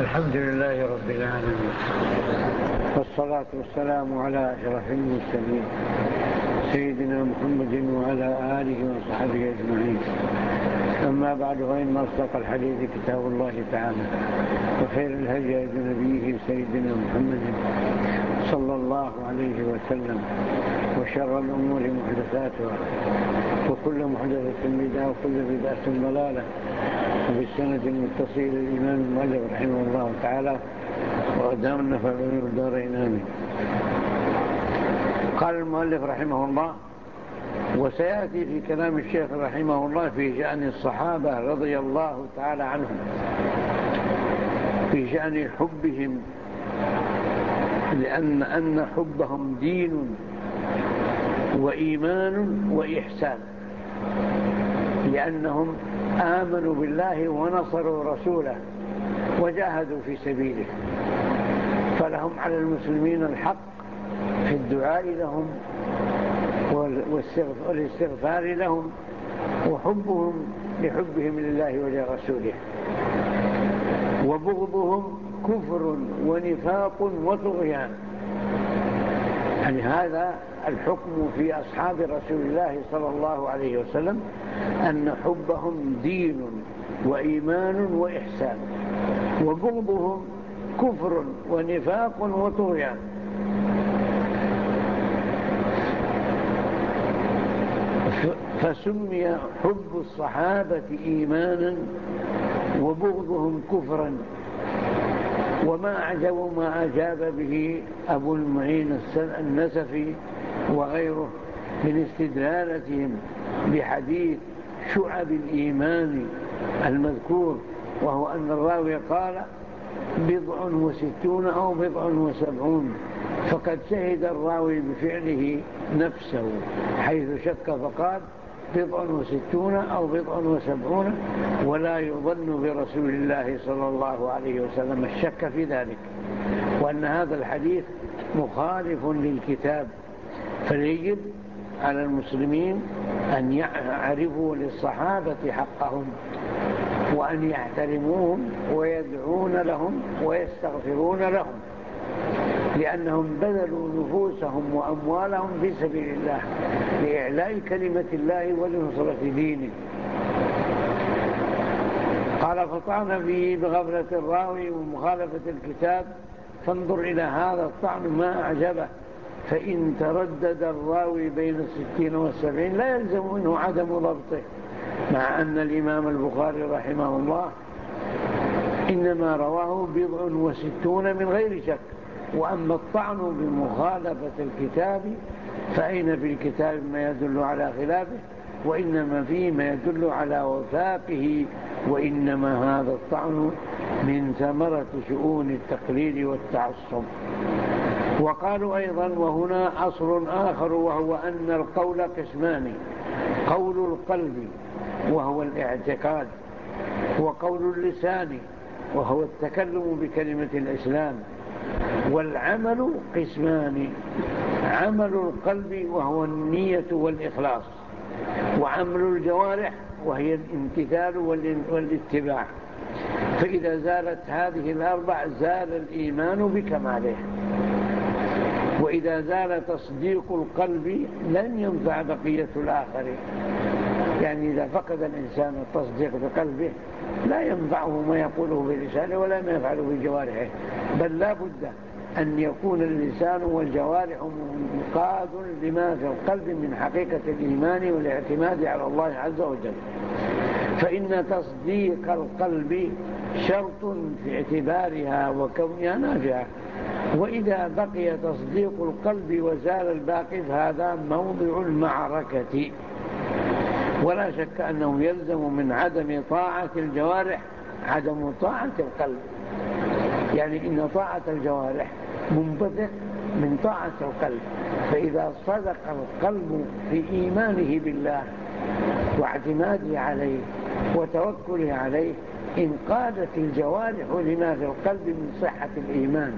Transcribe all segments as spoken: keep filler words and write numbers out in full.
الحمد لله رب العالمين، والصلاة والسلام على أشرف المرسلين سيدنا محمد وعلى آله وصحبه أجمعين. أما بعد، فإن أصدق الحديث كتاب الله تعالى، وخير الهدي هدي نبيه سيدنا محمد صلى الله عليه وسلم، وشر الأمور محدثاتها، وكل محدثة بدعة، وكل بدعة ضلالة. وبالسند المتصل الإمام المؤلف رحمه الله تعالى، وأدام النفع بالدارين آمين. قال المؤلف رحمه الله: وسيأتي في كلام الشيخ رحمه الله في شأن الصحابة رضي الله تعالى عنهم، في شأن حبهم، لأن أن حبهم دين وإيمان وإحسان، لأنهم آمنوا بالله ونصروا رسوله وجاهدوا في سبيله، فلهم على المسلمين الحق في الدعاء لهم والاستغفار لهم، وحبهم لحبهم لله ولرسوله، وبغضهم كفر ونفاق وطغيان. يعني هذا الحكم في أصحاب رسول الله صلى الله عليه وسلم، أن حبهم دين وإيمان وإحسان، وبغضهم كفر ونفاق وطغيان. فسمي حب الصحابة إيمانا وبغضهم كفرا. وما أعجب ما أجاب به أبو المعين النسفي وغيره من استدلالتهم بحديث شعب الإيمان المذكور، وهو أن الراوي قال بضع وستون أو بضع وسبعون، فقد شهد الراوي بفعله نفسه حيث شك فقال بضع وستون أو بضع وسبعون، ولا يظن برسول الله صلى الله عليه وسلم الشك في ذلك، وأن هذا الحديث مخالف للكتاب. فيجب على المسلمين أن يعرفوا للصحابة حقهم، وأن يحترموهم ويدعون لهم ويستغفرون لهم، لأنهم بذلوا نفوسهم وأموالهم في سبيل الله لإعلاء كلمة الله ولنصرة دينه. قال: فطعن فيه بغفلة الراوي ومخالفة الكتاب، فانظر إلى هذا الطعن ما أعجبه. فإن تردد الراوي بين الستين والسبعين لا يلزم منه عدم ضبطه، مع أن الإمام البخاري رحمه الله إنما رواه بضع وستون من غير شك. وأما الطعن بمخالفة الكتاب فأين في الكتاب ما يدل على خلافه، وإنما فيه ما يدل على وفاقه، وإنما هذا الطعن من ثمرة شؤون التقليد والتعصب. وقالوا أيضا: وهنا أصل آخر، وهو أن القول قسمان: قول القلب وهو الاعتقاد، وقول اللسان وهو التكلم بكلمة الإسلام. والعمل قسمان: عمل القلب وهو النية والإخلاص، وعمل الجوارح وهي الامتثال والاتباع. فإذا زالت هذه الأربع زال الإيمان بكماله. وإذا زال تصديق القلب لن ينفع بقية الآخر. يعني إذا فقد الإنسان التصديق بقلبه لا ينفعه ما يقوله بلسانه ولا ما يفعله بجوارحه، بل لا بد أن يكون اللسان والجوارح منقاد لما في القلب من حقيقة الإيمان والاعتماد على الله عز وجل. فإن تصديق القلب شرط في اعتبارها وكونها نافعة. وإذا بقي تصديق القلب وزال الباقي فهذا موضع المعركة. ولا شك أنه يلزم من عدم طاعة الجوارح عدم طاعة القلب. يعني إن طاعة الجوارح منبثق من طاعة القلب، فإذا صدق القلب في إيمانه بالله واعتماده عليه وتوكله عليه انقادت الجوارح لما في القلب من صحة الإيمان.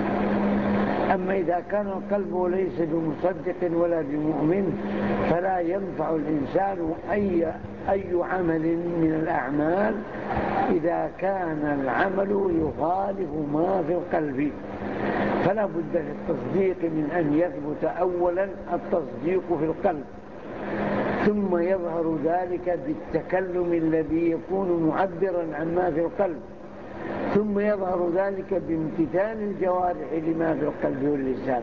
أما إذا كان القلب ليس بمصدق ولا بمؤمن فلا ينفع الإنسان أي, أي عمل من الأعمال إذا كان العمل يخالف ما في القلب، فلا بد للتصديق من أن يثبت أولا التصديق في القلب، ثم يظهر ذلك بالتكلم الذي يكون معبرا عن ما في القلب، ثم يظهر ذلك بامتثال الجوارح لما في القلب واللسان.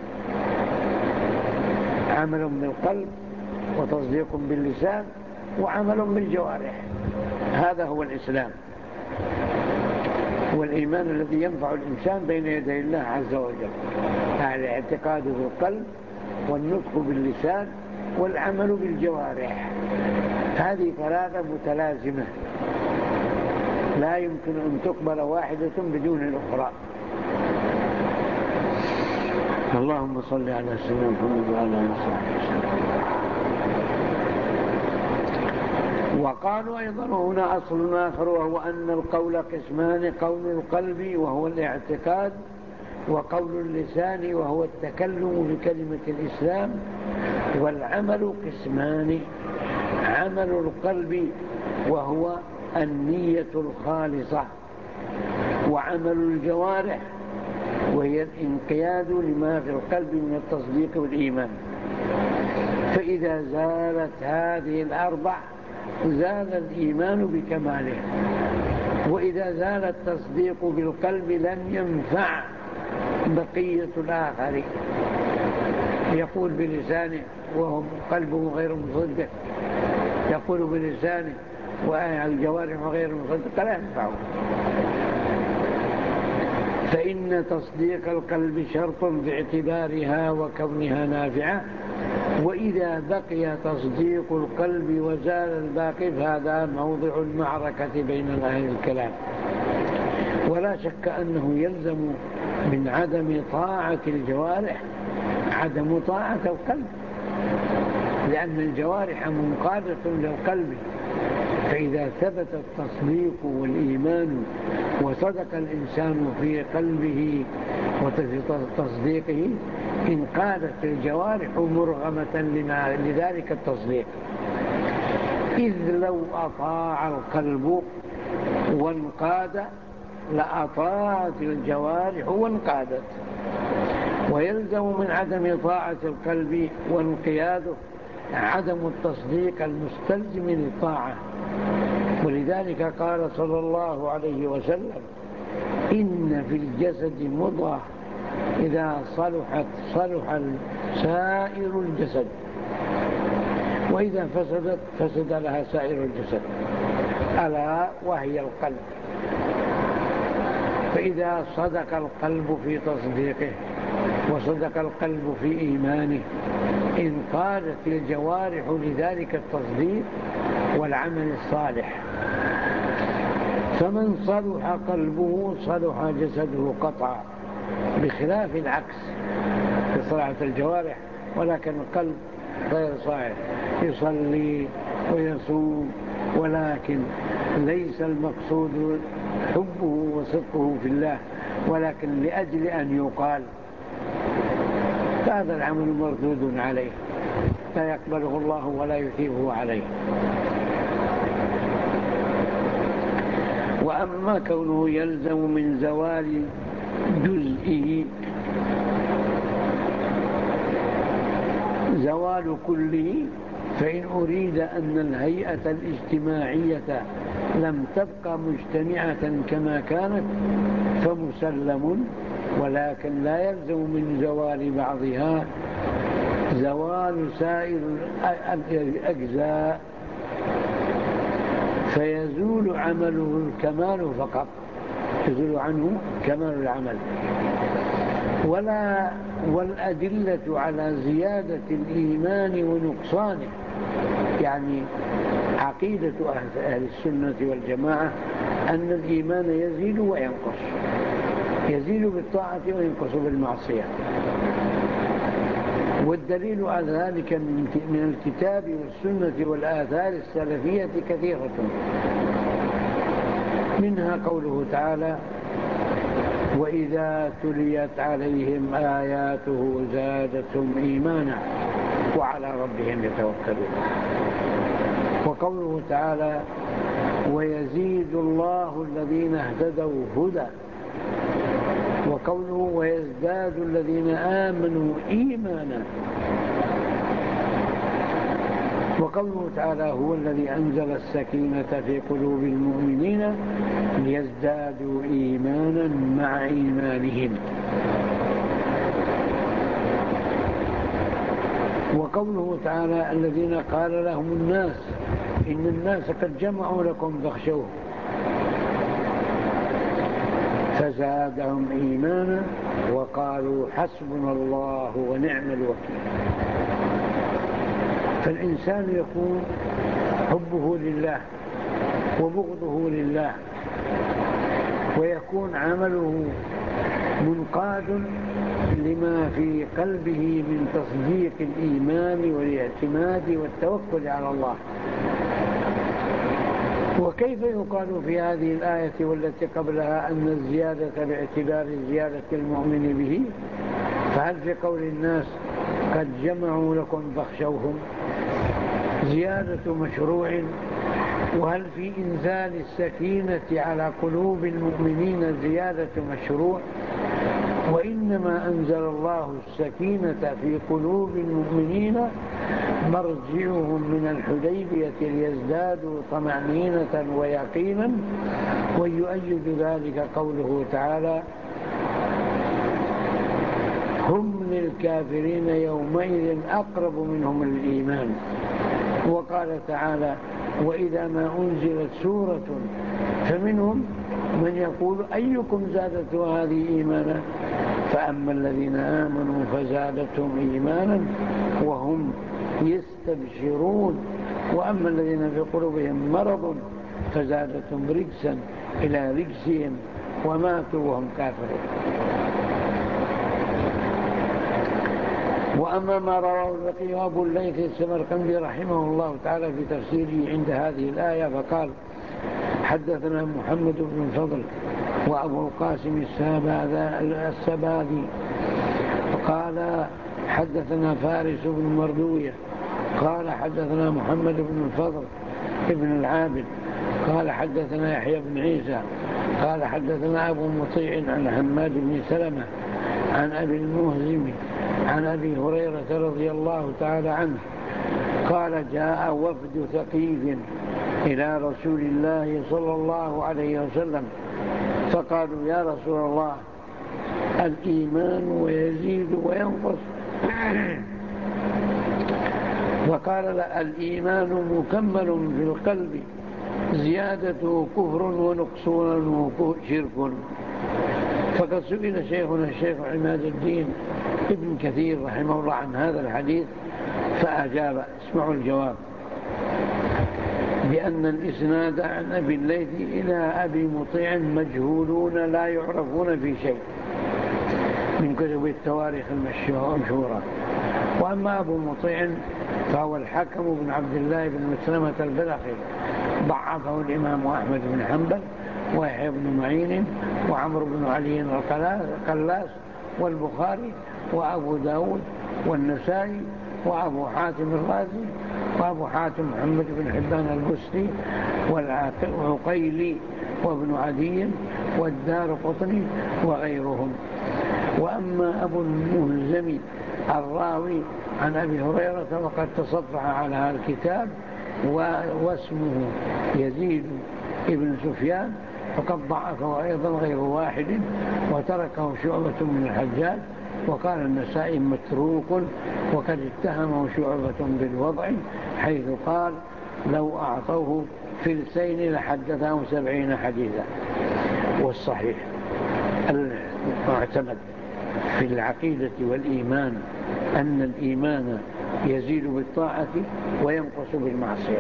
عمل بالقلب وتصديق باللسان وعمل بالجوارح، هذا هو الإسلام والإيمان الذي ينفع الإنسان بين يدي الله عز وجل، على اعتقاد بالقلب والنطق باللسان والعمل بالجوارح. هذه ثلاثة متلازمة لا يمكن أن تقبل واحدة بدون الأخرى. اللهم صل على سيدنا محمد وعلى آله وصحبه وسلم. وقالوا أيضا هنا أصل آخر، وهو أن القول قسمان: قول القلب وهو الاعتقاد، وقول اللسان وهو التكلم بكلمة الإسلام. والعمل قسمان: عمل القلب وهو النية الخالصة، وعمل الجوارح وهي الانقياد لما في القلب من التصديق والإيمان. فإذا زالت هذه الأربع زال الإيمان بكماله، وإذا زال التصديق بالقلب لم ينفع بقية الآخر. يقول بلسانه وهو قلبه غير مصدق، يقول بلسانه والجوارح غير مصدقة، لا ينفعه. فإن تصديق القلب شرط باعتبارها وكونها نافعة، وإذا بقي تصديق القلب وزال الباقي فهذا موضع المعركة بين أهل الكلام. ولا شك أنه يلزم من عدم طاعة الجوارح عدم طاعة القلب، لأن الجوارح منقادة للقلب. فإذا ثبت التصديق والإيمان وصدق الإنسان في قلبه وفي تصديقه انقادت الجوارح مرغمة لذلك التصديق. إذ لو أطاع القلب وانقاد لأطاعت الجوارح وانقادت. ويلزم من عدم طاعة القلب وانقياده عدم التصديق المستلزم للطاعة. ولذلك قال صلى الله عليه وسلم: إن في الجسد مضغة إذا صلحت صلح سائر الجسد، وإذا فسدت فسد لها سائر الجسد، ألا وهي القلب. فإذا صدق القلب في تصديقه وصدق القلب في إيمانه انقادت الجوارح لذلك التصديق والعمل الصالح. فمن صلح قلبه صلح جسده قطعا، بخلاف العكس في صلاحة الجوارح ولكن القلب غير صالح. يصلي ويصوم ولكن ليس المقصود حبه وصدقه في الله، ولكن لأجل أن يقال، هذا العمل مردود عليه، لا يقبله الله ولا يثيبه عليه. وأما كونه يلزم من زوال جزئه زوال كله، فإن أريد أن الهيئة الاجتماعية لم تبقى مجتمعة كما كانت فمسلم، ولكن لا يلزم من زوال بعضها زوال سائر الأجزاء، فيزول عمله الكمال فقط، يزول عنه كمال العمل. ولا والأدلة على زيادة الإيمان ونقصانه، يعني عقيدة أهل السنة والجماعة أن الإيمان يزيد وينقص، يزيد بالطاعة وينقص بالمعصية. والدليل على ذلك من الكتاب والسنة والآثار السلفية كثيرة، منها قوله تعالى: وإذا تليت عليهم آياته زادتهم إيمانا وعلى ربهم يتوكلون. وقوله تعالى: ويزيد الله الذين اهتدوا هدى. وقوله ويزداد الذين آمنوا إيمانا. وقوله تعالى هو الذي أنزل السكينة في قلوب المؤمنين ليزدادوا إيمانا مع إيمانهم. وقوله تعالى الذين قال لهم الناس إن الناس قد جمعوا لكم فاخشوه فزادهم إيمانا وقالوا حسبنا الله ونعم الوكيل. فالإنسان يكون حبه لله وبغضه لله، ويكون عمله منقاد لما في قلبه من تصديق الإيمان والاعتماد والتوكل على الله. وكيف يقال في هذه الآية والتي قبلها أن الزيادة باعتبار زيادة المؤمن به؟ فهل في قول الناس قد جمعوا لكم فاخشوهم زيادة مشروع؟ وهل في إنزال السكينة على قلوب المؤمنين زيادة مشروع؟ وإنما أنزل الله السكينة في قلوب المؤمنين مرجعهم من الحديبية ليزدادوا طمأنينة ويقينا. ويؤيد ذلك قوله تعالى هم للكافرين يومئذ أقرب منهم الإيمان. وقال تعالى وإذا ما أنزلت سورة فمنهم من يقول أيكم زادته هذه إيمانا فأما الذين آمنوا فزادتهم إيمانا وهم يستبشرون وأما الذين في قلوبهم مرض فزادتهم رجسا إلى رجسهم وماتوا وهم كافرون. وأما ما رواه البقي وأبو الليث السمرقندي رحمه الله تعالى في تفسيره عند هذه الآية فقال حدثنا محمد بن الفضل وأبو القاسم السبادي قال حدثنا فارس بن مردوية قال حدثنا محمد بن الفضل ابن العابد قال حدثنا يحيى بن عيسى قال حدثنا أبو مطيع عن حماد بن سلمة عن أبي المهزم عن أبي هريرة رضي الله تعالى عنه قال جاء وفد ثقيف إلى رسول الله صلى الله عليه وسلم فقالوا يا رسول الله الإيمان ويزيد وينقص. وقال الإيمان مكمل في القلب زيادته كفر ونقصانه شرك. فقد سئل شيخنا الشيخ عماد الدين ابن كثير رحمه الله عن هذا الحديث فأجاب اسمعوا الجواب بأن الإسناد عن أبي الليث إلى أبي مطيع مجهولون لا يعرفون في شيء من كتب التواريخ المشهورة. وأما أبو مطيع فهو الحكم بن عبد الله بن مسلمة البلخي ضعفه الإمام أحمد بن حنبل ويحيى بن معين وعمر بن علي القلاس والبخاري وأبو داود والنسائي وأبو حاتم الرازي وأبو حاتم محمد بن حبان البستي والعقيلي وابن عدي والدار قطني وغيرهم. وأما أبو المهزم الراوي عن أبي هريرة وقد تصفح على هذا الكتاب واسمه يزيد ابن سفيان فقد ضعفه أيضا غير واحد وتركه شعبة من الحجاج. وقال النسائي متروك وقد اتهمه شعبة بالوضع حيث قال لو أعطوه فلسين لحدثه سبعين حديثا. والصحيح المعتمد في العقيدة والإيمان أن الإيمان يزيد بالطاعة وينقص بالمعصية.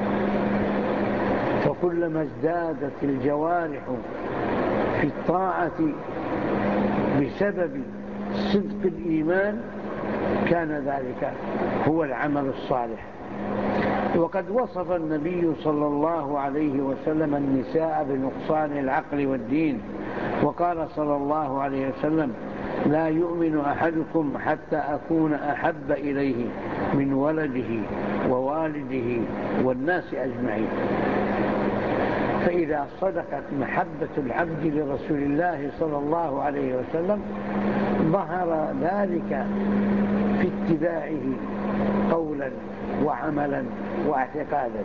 فكلما ازدادت الجوارح في الطاعة بسبب صدق الإيمان كان ذلك هو العمل الصالح. وقد وصف النبي صلى الله عليه وسلم النساء بنقصان العقل والدين وقال صلى الله عليه وسلم لا يؤمن أحدكم حتى أكون أحب إليه من ولده ووالده والناس أجمعين. فإذا صدقت محبة العبد لرسول الله صلى الله عليه وسلم ظهر ذلك في اتباعه قولا وعملا واعتقادا.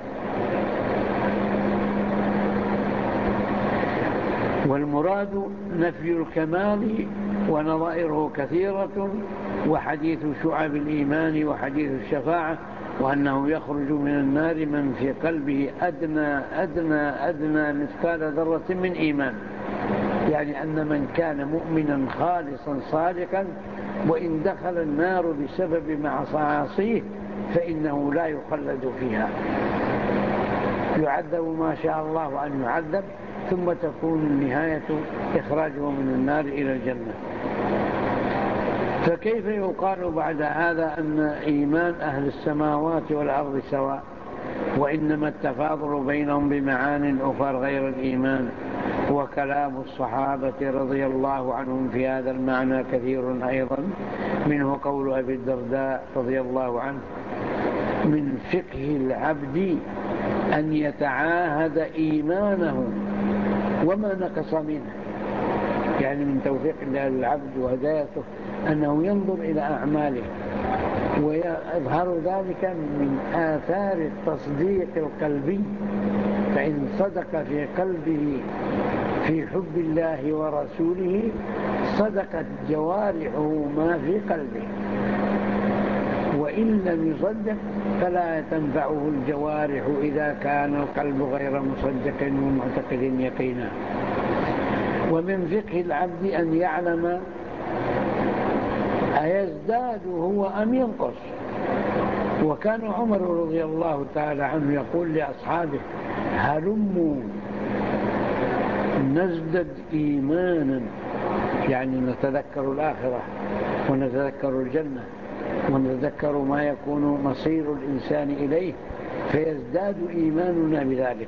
والمراد نفي الكمال ونظائره كثيرة، وحديث شعب الإيمان وحديث الشفاعة، وأنه يخرج من النار من في قلبه أدنى أدنى أدنى مثقال ذرة من إيمان، يعني أن من كان مؤمنا خالصا صادقا وإن دخل النار بسبب معصيه فإنه لا يخلد فيها، يعذب ما شاء الله أن يعذب، ثم تكون النهاية إخراجه من النار إلى الجنة. فكيف يقال بعد هذا أن إيمان أهل السماوات والأرض سواء، وإنما التفاضل بينهم بمعان أخرى غير الإيمان؟ وكلام الصحابة رضي الله عنهم في هذا المعنى كثير أيضا، منه قول أبي الدرداء رضي الله عنه: من فقه العبد أن يتعاهد إيمانه وما نقص منه، يعني من توفيق الله للعبد وهدايته أنه ينظر إلى أعماله، ويظهر ذلك من آثار التصديق القلبي، فإن صدق في قلبه في حب الله ورسوله صدقت جوارحه ما في قلبه، وإن لم يصدق فلا تنفعه الجوارح إذا كان القلب غير مصدق ومعتقد يقينا. ومن فقه العبد أن يعلم أيزداد هو أم ينقص. وكان عمر رضي الله تعالى عنه يقول لأصحابه: هلموا نزدد إيمانا، يعني نتذكر الآخرة ونتذكر الجنة ونتذكر ما يكون مصير الإنسان إليه، فيزداد إيماننا بذلك،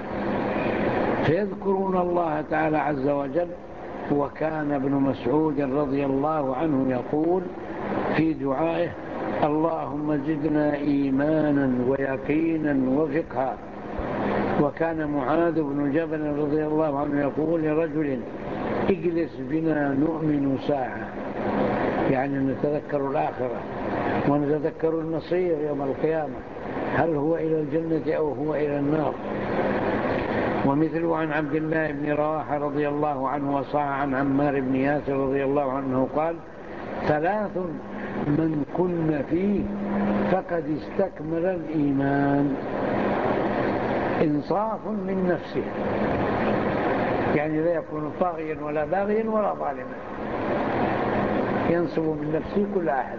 فيذكرون الله تعالى عز وجل. وكان ابن مسعود رضي الله عنه يقول في دعائه: اللهم زدنا إيمانا ويقينا وفقها. وكان معاذ بن جبل رضي الله عنه يقول لرجل: اجلس بنا نؤمن ساعة، يعني نتذكر الآخرة ونتذكر المصير يوم القيامة، هل هو إلى الجنة أو هو إلى النار. ومثله عن عبد الله بن رواحة رضي الله عنه، وصح عن عمار بن ياسر رضي الله عنه قال: ثلاث من كن فيه فقد استكمل الإيمان: إنصاف من نفسه، يعني لا يكون طاغيا ولا باغيا ولا ظالما، ينصب من نفسه كل أحد.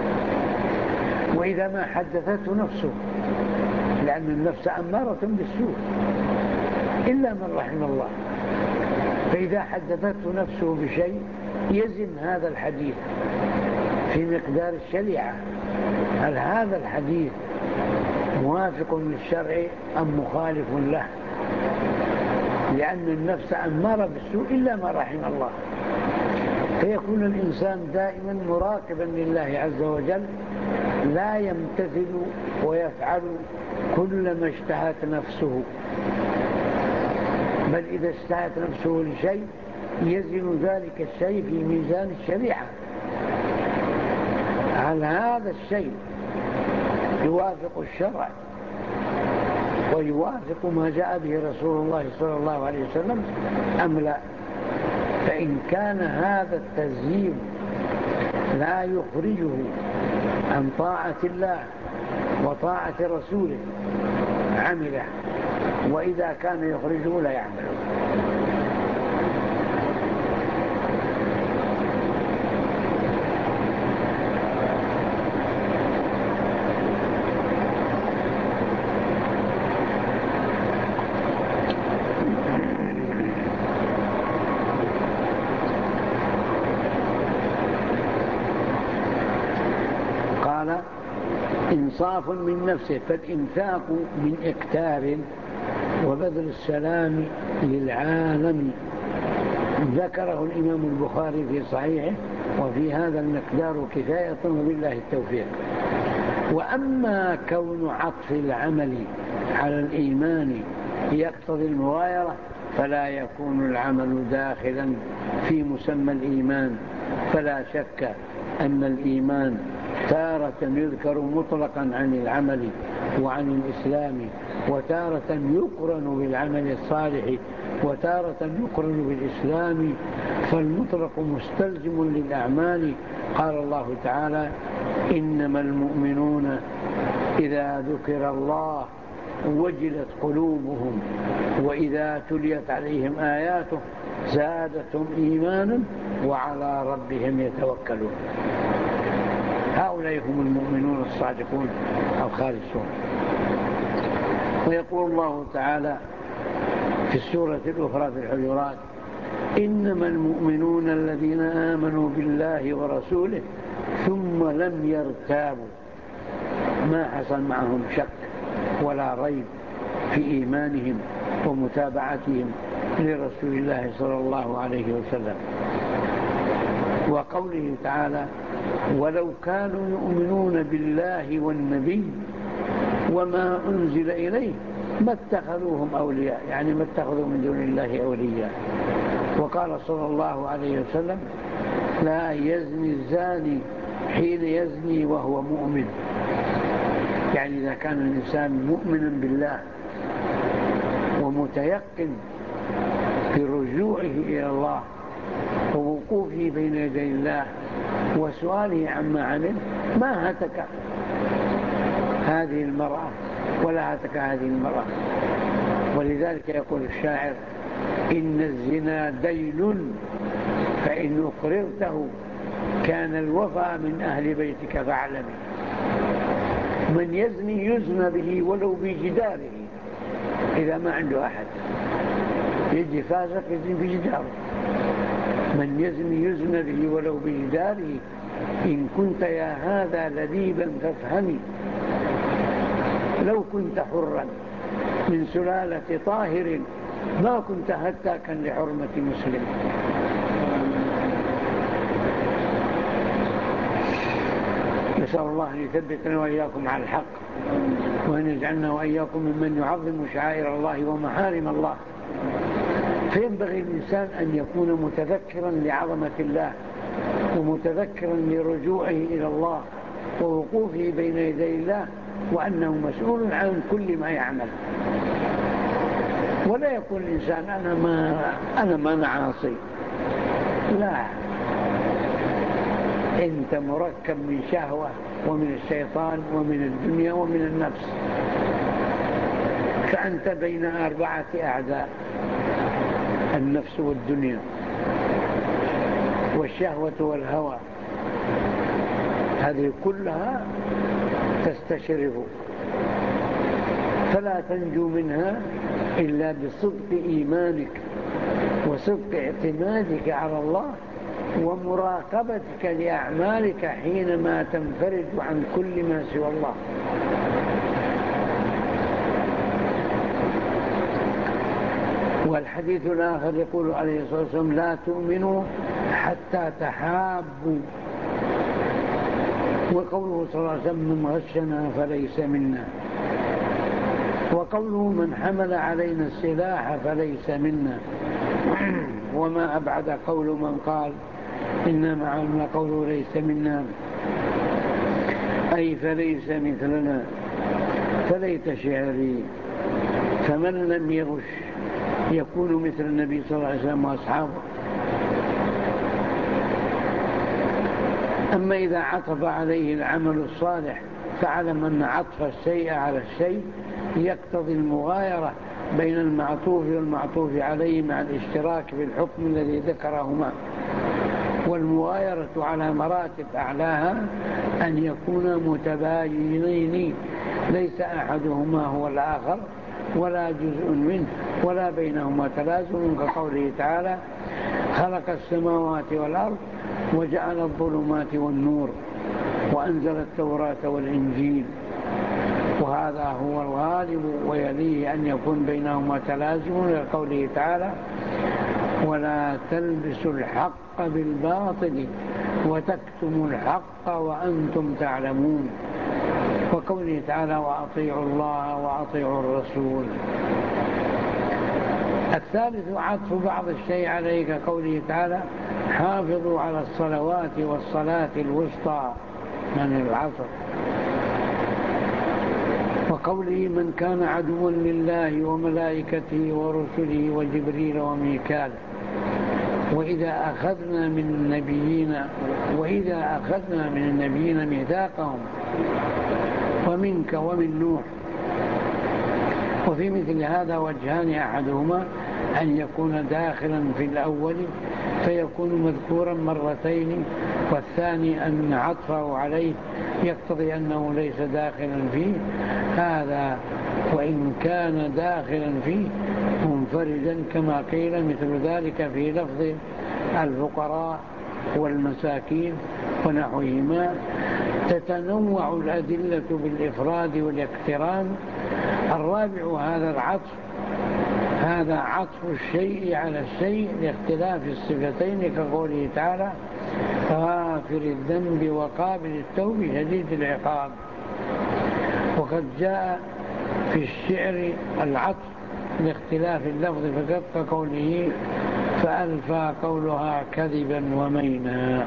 وإذا ما حدثته نفسه، لأن النفس أمارة بالسوء إلا من رحم الله، فإذا حدثته نفسه بشيء يزن هذا الحديث في مقدار الشريعة، هل هذا الحديث موافق للشرع أم مخالف له، لأن النفس أمارة بالسوء إلا ما رحم الله. فيكون الإنسان دائما مراقبا لله عز وجل، لا يمتثل ويفعل كل ما اشتهت نفسه، بل إذا اشتهت نفسه لشيء يزن ذلك الشيء في ميزان الشريعة، هل هذا الشيء يوافق الشرع ويوافق ما جاء به رسول الله صلى الله عليه وسلم أم لا. فإن كان هذا التزيين لا يخرجه عن طاعة الله وطاعة رسوله عمله، وإذا كان يخرجه لا يعمله. إنصاف من نفسه، فالإنفاق من إقتار وبذل السلام للعالم ذكره الإمام البخاري في صحيحه، وفي هذا المقدار كفاية وبالله التوفيق. وأما كون عطف العمل على الإيمان يقتضي المغايرة فلا يكون العمل داخلا في مسمى الإيمان. فلا شك أن الإيمان تارة يذكر مطلقا عن العمل وعن الإسلام، وتارة يقرن بالعمل الصالح، وتارة يقرن بالإسلام، فالمطلق مستلزم للأعمال. قال الله تعالى: إنما المؤمنون إذا ذكر الله وجلت قلوبهم وإذا تليت عليهم آياته زادتهم إيمانا وعلى ربهم يتوكلون. هؤلاء هم المؤمنون الصادقون الخالصون. ويقول الله تعالى في السورة الأخرى في الحجرات: إنما المؤمنون الذين آمنوا بالله ورسوله ثم لم يرتابوا، ما حصل معهم شك ولا ريب في إيمانهم ومتابعتهم لرسول الله صلى الله عليه وسلم. وقوله تعالى: ولو كانوا يؤمنون بالله والنبي وما أنزل إليه ما اتخذوهم أولياء، يعني ما اتخذوا من دون الله أولياء. وقال صلى الله عليه وسلم: لا يزني الزاني حين يزني وهو مؤمن، يعني إذا كان الإنسان مؤمنا بالله ومتيقن في رجوعه إلى الله ووقوفه بين يدي الله وسؤاله عما عمل، ما هتك هذه المرأة ولا هتك هذه المرأة. ولذلك يقول الشاعر: إن الزنا دين فإن أقررته كان الوفى من أهل بيتك فاعلمي. من يزني يزنى به ولو بجداره، إذا ما عنده أحد يجي فاسق يزني بجداره. من يزني يزنى به ولو بجداره، إن كنت يا هذا لذيبا فافهمي، لو كنت حرا من سلالة طاهر ما كنت هتاكا لحرمة مسلم. نسأل الله أن يثبتنا وإياكم على الحق، وأن يجعلنا وإياكم ممن يعظم شعائر الله ومحارم الله. فينبغي الإنسان أن يكون متذكرا لعظمة الله، ومتذكرا لرجوعه إلى الله ووقوفه بين يدي الله، وأنه مسؤول عن كل ما يعمل. ولا يقول الإنسان أنا ما أنا ما أنا عاصي، لا، أنت مركب من شهوة ومن الشيطان ومن الدنيا ومن النفس، فأنت بين أربعة أعداء: النفس والدنيا والشهوة والهوى، هذه كلها تستشرف، فلا تنجو منها إلا بصدق إيمانك وصدق اعتمادك على الله ومراقبتك لأعمالك حينما تنفرد عن كل ما سوى الله. والحديث الآخر يقول عليه الصلاة والسلام: لا تؤمنوا حتى تحابوا. وقوله صلى الله عليه وسلم: من غشنا فليس منا. وقوله: من حمل علينا السلاح فليس منا. وما أبعد قول من قال إنما علم قوله ليس منا، أي فليس مثلنا. فليت شعري فمن لم يغش يكون مثل النبي صلى الله عليه وسلم وأصحابه. أما إذا عطف عليه العمل الصالح فاعلم أن عطف الشيء على الشيء يقتضي المغايرة بين المعطوف والمعطوف عليه مع الاشتراك في الحكم الذي ذكرهما. والمغايرة على مراتب أعلاها أن يكونا متباينين، ليس أحدهما هو الآخر ولا جزء منه ولا بينهما تلازم، كقوله تعالى: خلق السماوات والأرض وجعل الظلمات والنور وأنزل التوراة والإنجيل. وهذا هو الغالب، ويليه أن يكون بينهما تلازم، لقوله تعالى: ولا تلبسوا الحق بالباطل وتكتموا الحق وأنتم تعلمون. وقوله تعالى: وأطيعوا الله وأطيعوا الرسول. الثالث عطف بعض الشيء عليه كقوله تعالى حافظوا على الصلوات والصلاة الوسطى من العصر، وقوله من كان عدوا لله وملائكته ورسله وجبريل وميكال. وإذا أخذنا من النبيين وإذا أخذنا من النبيين ميثاقهم ومنك ومن نوح. وفي مثل هذا وجهان، أحدهما أن يكون داخلا في الأول فيكون مذكورا مرتين، والثاني أن عطفه عليه يقتضي أنه ليس داخلا فيه، هذا وإن كان داخلا فيه منفردا كما قيل مثل ذلك في لفظ الفقراء والمساكين ونحوهما. تتنوع الأدلة بالإفراد والاقتران. الرابع هذا العطف، هذا عطف الشيء على الشيء لاختلاف الصفتين كقوله تعالى غافر الذنب وقابل التوب شديد العقاب. وقد جاء في الشعر العطف لاختلاف اللفظ فقط كقوله فألفى قولها كذبا ومينا.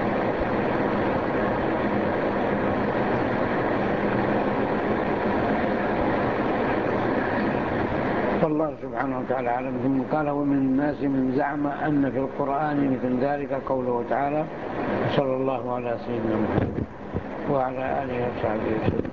والله سبحانه وتعالى أعلم. ثم قال ومن الناس من زعم أن في القرآن مثل ذلك قوله تعالى صلى الله على سيدنا محمد وعلى آله وصحبه وسلم.